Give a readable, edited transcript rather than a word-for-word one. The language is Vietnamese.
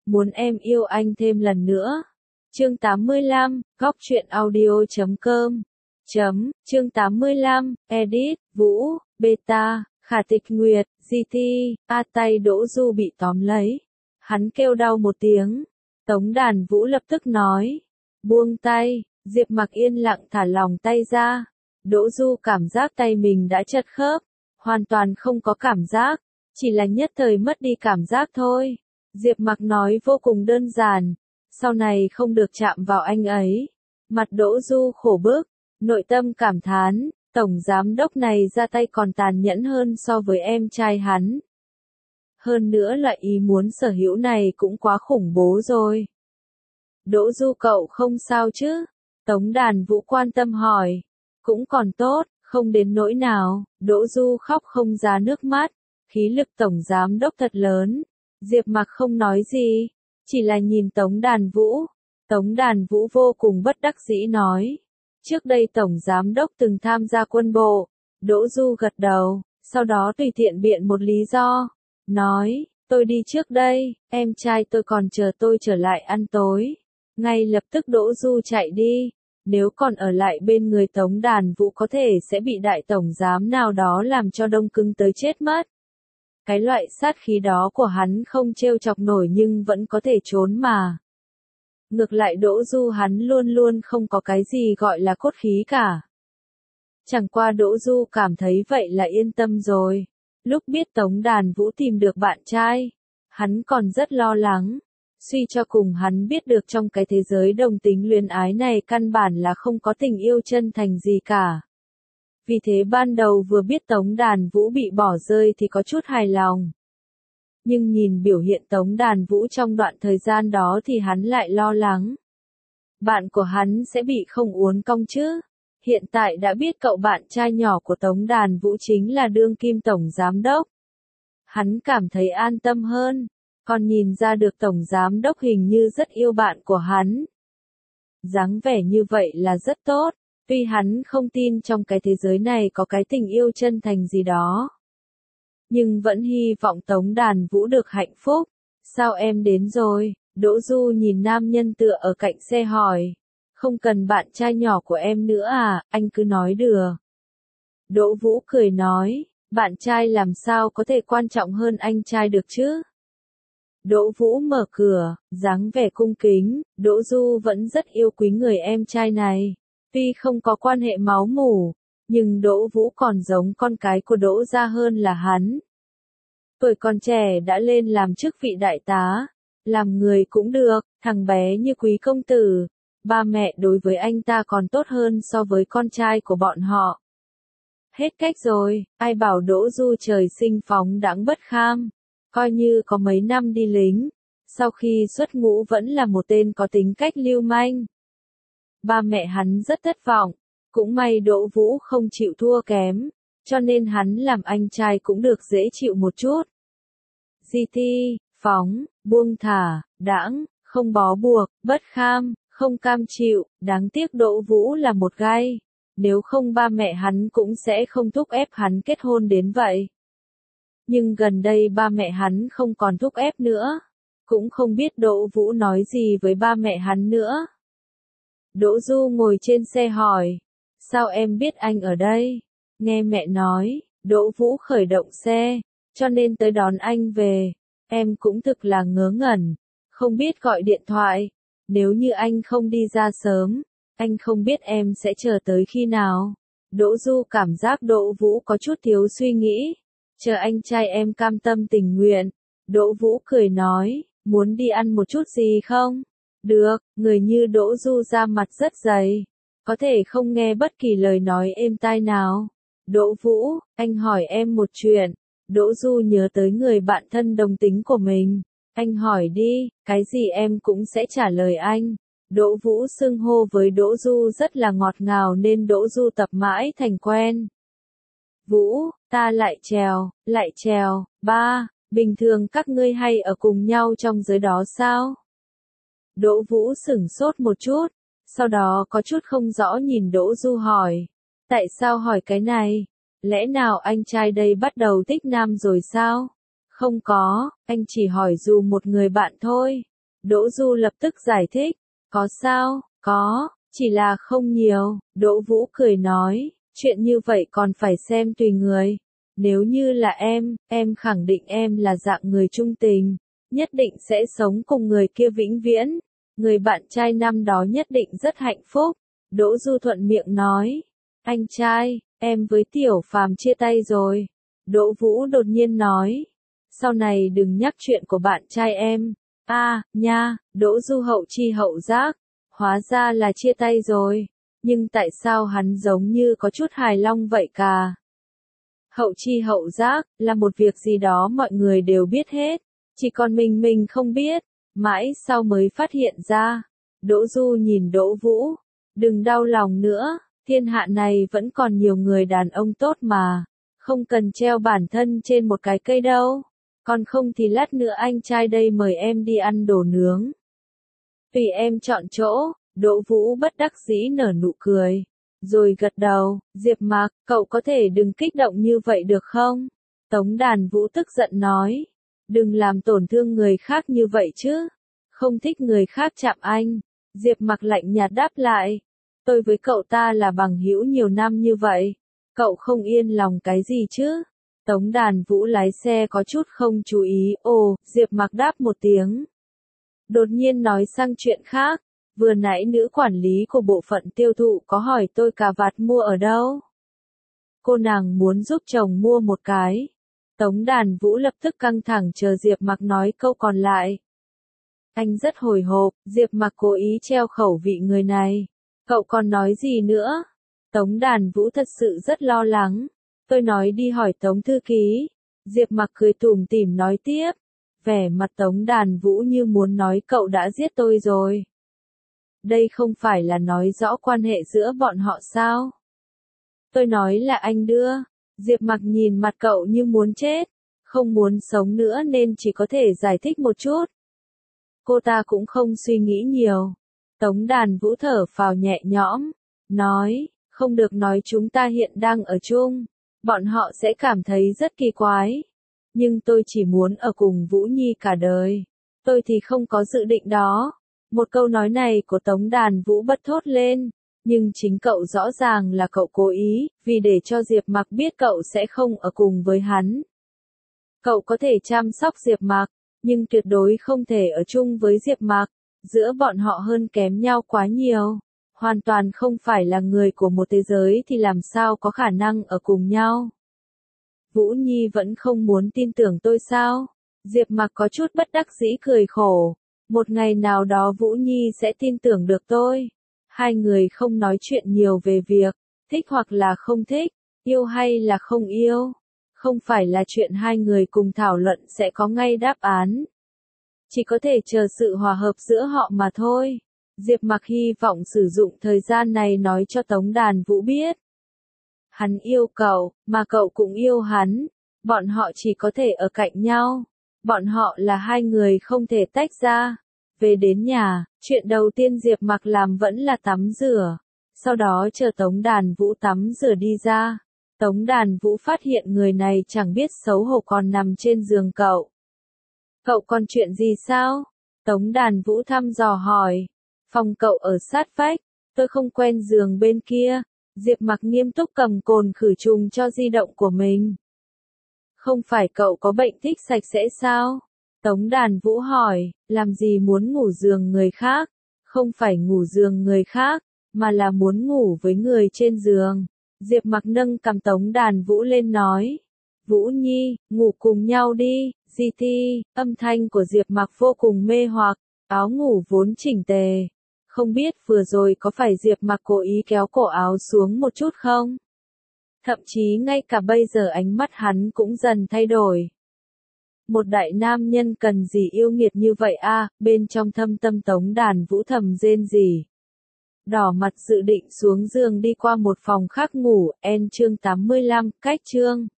muốn em yêu anh thêm lần nữa. Chương 85, góc truyện audio.com. Chương 85, edit, Vũ, Beta, Khả Tịch Nguyệt, GT, tay Đỗ Du bị tóm lấy. Hắn kêu đau một tiếng. Tống Đàn Vũ lập tức nói. Buông tay, Diệp Mặc yên lặng thả lỏng tay ra. Đỗ Du cảm giác tay mình đã chật khớp. Hoàn toàn không có cảm giác. Chỉ là nhất thời mất đi cảm giác thôi. Diệp Mặc nói vô cùng đơn giản. Sau này không được chạm vào anh ấy. Mặt Đỗ Du khổ bức. Nội tâm cảm thán. Tổng giám đốc này ra tay còn tàn nhẫn hơn so với em trai hắn. Hơn nữa lại ý muốn sở hữu này cũng quá khủng bố rồi. Đỗ Du cậu không sao chứ? Tống Đàn Vũ quan tâm hỏi. Cũng còn tốt, không đến nỗi nào. Đỗ Du khóc không ra nước mắt. Khí lực tổng giám đốc thật lớn. Diệp Mặc không nói gì. Chỉ là nhìn Tống Đàn Vũ. Tống Đàn Vũ vô cùng bất đắc dĩ nói. Trước đây tổng giám đốc từng tham gia quân bộ. Đỗ Du gật đầu. Sau đó tùy tiện biện một lý do. Nói, tôi đi trước đây, em trai tôi còn chờ tôi trở lại ăn tối. Ngay lập tức Đỗ Du chạy đi. Nếu còn ở lại bên người Tống Đàn Vũ có thể sẽ bị đại tổng giám nào đó làm cho đông cứng tới chết mất. Cái loại sát khí đó của hắn không trêu chọc nổi nhưng vẫn có thể trốn mà. Ngược lại Đỗ Du hắn luôn luôn không có cái gì gọi là cốt khí cả. Chẳng qua Đỗ Du cảm thấy vậy là yên tâm rồi. Lúc biết Tống Đàn Vũ tìm được bạn trai, hắn còn rất lo lắng. Suy cho cùng hắn biết được trong cái thế giới đồng tính luyến ái này căn bản là không có tình yêu chân thành gì cả. Vì thế ban đầu vừa biết Tống Đàn Vũ bị bỏ rơi thì có chút hài lòng. Nhưng nhìn biểu hiện Tống Đàn Vũ trong đoạn thời gian đó thì hắn lại lo lắng. Bạn của hắn sẽ bị không uốn cong chứ? Hiện tại đã biết cậu bạn trai nhỏ của Tống Đàn Vũ chính là đương kim tổng giám đốc. Hắn cảm thấy an tâm hơn, còn nhìn ra được tổng giám đốc hình như rất yêu bạn của hắn. Dáng vẻ như vậy là rất tốt, tuy hắn không tin trong cái thế giới này có cái tình yêu chân thành gì đó. Nhưng vẫn hy vọng Tống Đàn Vũ được hạnh phúc. Sao em đến rồi? Đỗ Du nhìn nam nhân tựa ở cạnh xe hỏi. Không cần bạn trai nhỏ của em nữa à, anh cứ nói được. Đỗ Vũ cười nói, bạn trai làm sao có thể quan trọng hơn anh trai được chứ? Đỗ Vũ mở cửa, dáng vẻ cung kính, Đỗ Du vẫn rất yêu quý người em trai này. Tuy không có quan hệ máu mủ, nhưng Đỗ Vũ còn giống con cái của Đỗ gia hơn là hắn. Tuổi còn trẻ đã lên làm chức vị đại tá, làm người cũng được, thằng bé như quý công tử. Ba mẹ đối với anh ta còn tốt hơn so với con trai của bọn họ. Hết cách rồi, ai bảo Đỗ Du trời sinh phóng đãng bất kham. Coi như có mấy năm đi lính, sau khi xuất ngũ vẫn là một tên có tính cách lưu manh. Ba mẹ hắn rất thất vọng, cũng may Đỗ Vũ không chịu thua kém, cho nên hắn làm anh trai cũng được dễ chịu một chút. GT, phóng, buông thả, đãng, không bó buộc, bất kham, không cam chịu, đáng tiếc Đỗ Vũ là một gai. Nếu không ba mẹ hắn cũng sẽ không thúc ép hắn kết hôn đến vậy. Nhưng gần đây ba mẹ hắn không còn thúc ép nữa. Cũng không biết Đỗ Vũ nói gì với ba mẹ hắn nữa. Đỗ Du ngồi trên xe hỏi. Sao em biết anh ở đây? Nghe mẹ nói, Đỗ Vũ khởi động xe, cho nên tới đón anh về. Em cũng thực là ngớ ngẩn, không biết gọi điện thoại. Nếu như anh không đi ra sớm, anh không biết em sẽ chờ tới khi nào. Đỗ Du cảm giác Đỗ Vũ có chút thiếu suy nghĩ. Chờ anh trai em cam tâm tình nguyện. Đỗ Vũ cười nói, muốn đi ăn một chút gì không? Được, người như Đỗ Du ra mặt rất dày. Có thể không nghe bất kỳ lời nói êm tai nào. Đỗ Vũ, anh hỏi em một chuyện. Đỗ Du nhớ tới người bạn thân đồng tính của mình. Anh hỏi đi, cái gì em cũng sẽ trả lời anh. Đỗ Vũ xưng hô với Đỗ Du rất là ngọt ngào nên Đỗ Du tập mãi thành quen. Vũ, ta lại trèo, ba, bình thường các ngươi hay ở cùng nhau trong giới đó sao? Đỗ Vũ sửng sốt một chút, sau đó có chút không rõ nhìn Đỗ Du hỏi. Tại sao hỏi cái này? Lẽ nào anh trai đây bắt đầu thích nam rồi sao? Không có, anh chỉ hỏi dù một người bạn thôi. Đỗ Du lập tức giải thích. Có sao, có, chỉ là không nhiều. Đỗ Vũ cười nói, chuyện như vậy còn phải xem tùy người. Nếu như là em khẳng định em là dạng người trung tình, nhất định sẽ sống cùng người kia vĩnh viễn. Người bạn trai năm đó nhất định rất hạnh phúc. Đỗ Du thuận miệng nói, anh trai, em với Tiểu Phàm chia tay rồi. Đỗ Vũ đột nhiên nói, sau này đừng nhắc chuyện của bạn trai em. Nha, Đỗ Du hậu chi hậu giác, hóa ra là chia tay rồi. Nhưng tại sao hắn giống như có chút hài long vậy cả? Hậu chi hậu giác, là một việc gì đó mọi người đều biết hết, chỉ còn mình không biết, mãi sau mới phát hiện ra. Đỗ Du nhìn Đỗ Vũ, đừng đau lòng nữa, thiên hạ này vẫn còn nhiều người đàn ông tốt mà, không cần treo bản thân trên một cái cây đâu, còn không thì lát nữa anh trai đây mời em đi ăn đồ nướng. Tùy em chọn chỗ. Đỗ Vũ bất đắc dĩ nở nụ cười, rồi gật đầu. Diệp Mạc, cậu có thể đừng kích động như vậy được không? Tống Đàn Vũ tức giận nói, đừng làm tổn thương người khác như vậy chứ, không thích người khác chạm anh. Diệp Mạc lạnh nhạt đáp lại, tôi với cậu ta là bằng hữu nhiều năm như vậy, cậu không yên lòng cái gì chứ? Tống Đàn Vũ lái xe có chút không chú ý. Diệp Mạc đáp một tiếng, đột nhiên nói sang chuyện khác. Vừa nãy nữ quản lý của bộ phận tiêu thụ có hỏi tôi cà vạt mua ở đâu. Cô nàng muốn giúp chồng mua một cái. Tống Đàn Vũ lập tức căng thẳng chờ Diệp Mạc nói câu còn lại. Anh rất hồi hộp, Diệp Mạc cố ý treo khẩu vị người này. Cậu còn nói gì nữa? Tống Đàn Vũ thật sự rất lo lắng. Tôi nói đi hỏi Tống thư ký. Diệp Mạc cười tủm tỉm nói tiếp. Vẻ mặt Tống Đàn Vũ như muốn nói cậu đã giết tôi rồi. Đây không phải là nói rõ quan hệ giữa bọn họ sao? Tôi nói là anh đưa. Diệp Mạc nhìn mặt cậu như muốn chết, không muốn sống nữa nên chỉ có thể giải thích một chút. Cô ta cũng không suy nghĩ nhiều. Tống Đàn Vũ thở phào nhẹ nhõm, nói, không được nói chúng ta hiện đang ở chung, bọn họ sẽ cảm thấy rất kỳ quái. Nhưng tôi chỉ muốn ở cùng Vũ Nhi cả đời. Tôi thì không có dự định đó. Một câu nói này của Tống Đàn Vũ bật thốt lên, nhưng chính cậu rõ ràng là cậu cố ý, vì để cho Diệp Mạc biết cậu sẽ không ở cùng với hắn. Cậu có thể chăm sóc Diệp Mạc, nhưng tuyệt đối không thể ở chung với Diệp Mạc, giữa bọn họ hơn kém nhau quá nhiều, hoàn toàn không phải là người của một thế giới thì làm sao có khả năng ở cùng nhau. Vũ Nhi vẫn không muốn tin tưởng tôi sao? Diệp Mạc có chút bất đắc dĩ cười khổ. Một ngày nào đó Vũ Nhi sẽ tin tưởng được tôi. Hai người không nói chuyện nhiều về việc thích hoặc là không thích, yêu hay là không yêu. Không phải là chuyện hai người cùng thảo luận sẽ có ngay đáp án. Chỉ có thể chờ sự hòa hợp giữa họ mà thôi. Diệp Mạc hy vọng sử dụng thời gian này nói cho Tống Đàn Vũ biết. Hắn yêu cậu, mà cậu cũng yêu hắn. Bọn họ chỉ có thể ở cạnh nhau. Bọn họ là hai người không thể tách ra. Về đến nhà, chuyện đầu tiên Diệp Mạc làm vẫn là tắm rửa. Sau đó chờ Tống Đàn Vũ tắm rửa đi ra. Tống Đàn Vũ phát hiện người này chẳng biết xấu hổ còn nằm trên giường cậu. Cậu còn chuyện gì sao? Tống Đàn Vũ thăm dò hỏi. Phòng cậu ở sát vách, tôi không quen giường bên kia. Diệp Mạc nghiêm túc cầm cồn khử trùng cho di động của mình. Không phải cậu có bệnh thích sạch sẽ sao? Tống Đàn Vũ hỏi, làm gì muốn ngủ giường người khác? Không phải ngủ giường người khác, mà là muốn ngủ với người trên giường. Diệp Mạc nâng cằm Tống Đàn Vũ lên nói. Vũ Nhi, ngủ cùng nhau đi, GT, âm thanh của Diệp Mạc vô cùng mê hoặc, áo ngủ vốn chỉnh tề. Không biết vừa rồi có phải Diệp Mạc cố ý kéo cổ áo xuống một chút không? Thậm chí ngay cả bây giờ ánh mắt hắn cũng dần thay đổi. Một đại nam nhân cần gì yêu nghiệt như vậy a? Bên trong thâm tâm Tống Đàn Vũ thầm rên rỉ. Đỏ mặt dự định xuống giường đi qua một phòng khác ngủ. Chương 85, cách chương.